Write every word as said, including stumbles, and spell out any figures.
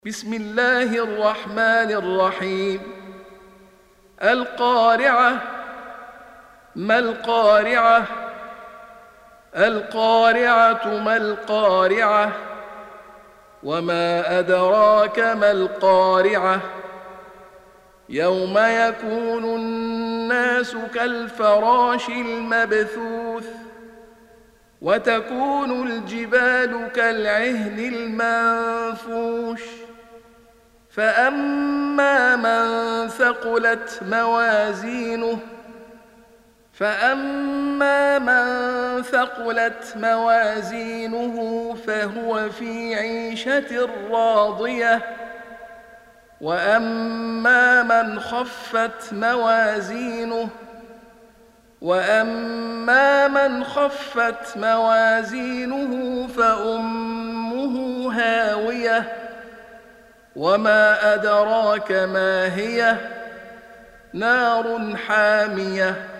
بسم الله الرحمن الرحيم. القارعة. ما القارعة؟ القارعة ما القارعة وما أدراك ما القارعة يوم يكون الناس كالفراش المبثوث وتكون الجبال كالعهن المنفوش فأما من ثقلت موازينه فأما من ثقلت موازينه فهو في عيشة راضية وأما من خفت موازينه وأما من خفت موازينه فأمه هاوية وما أدراك ما هي نار حامية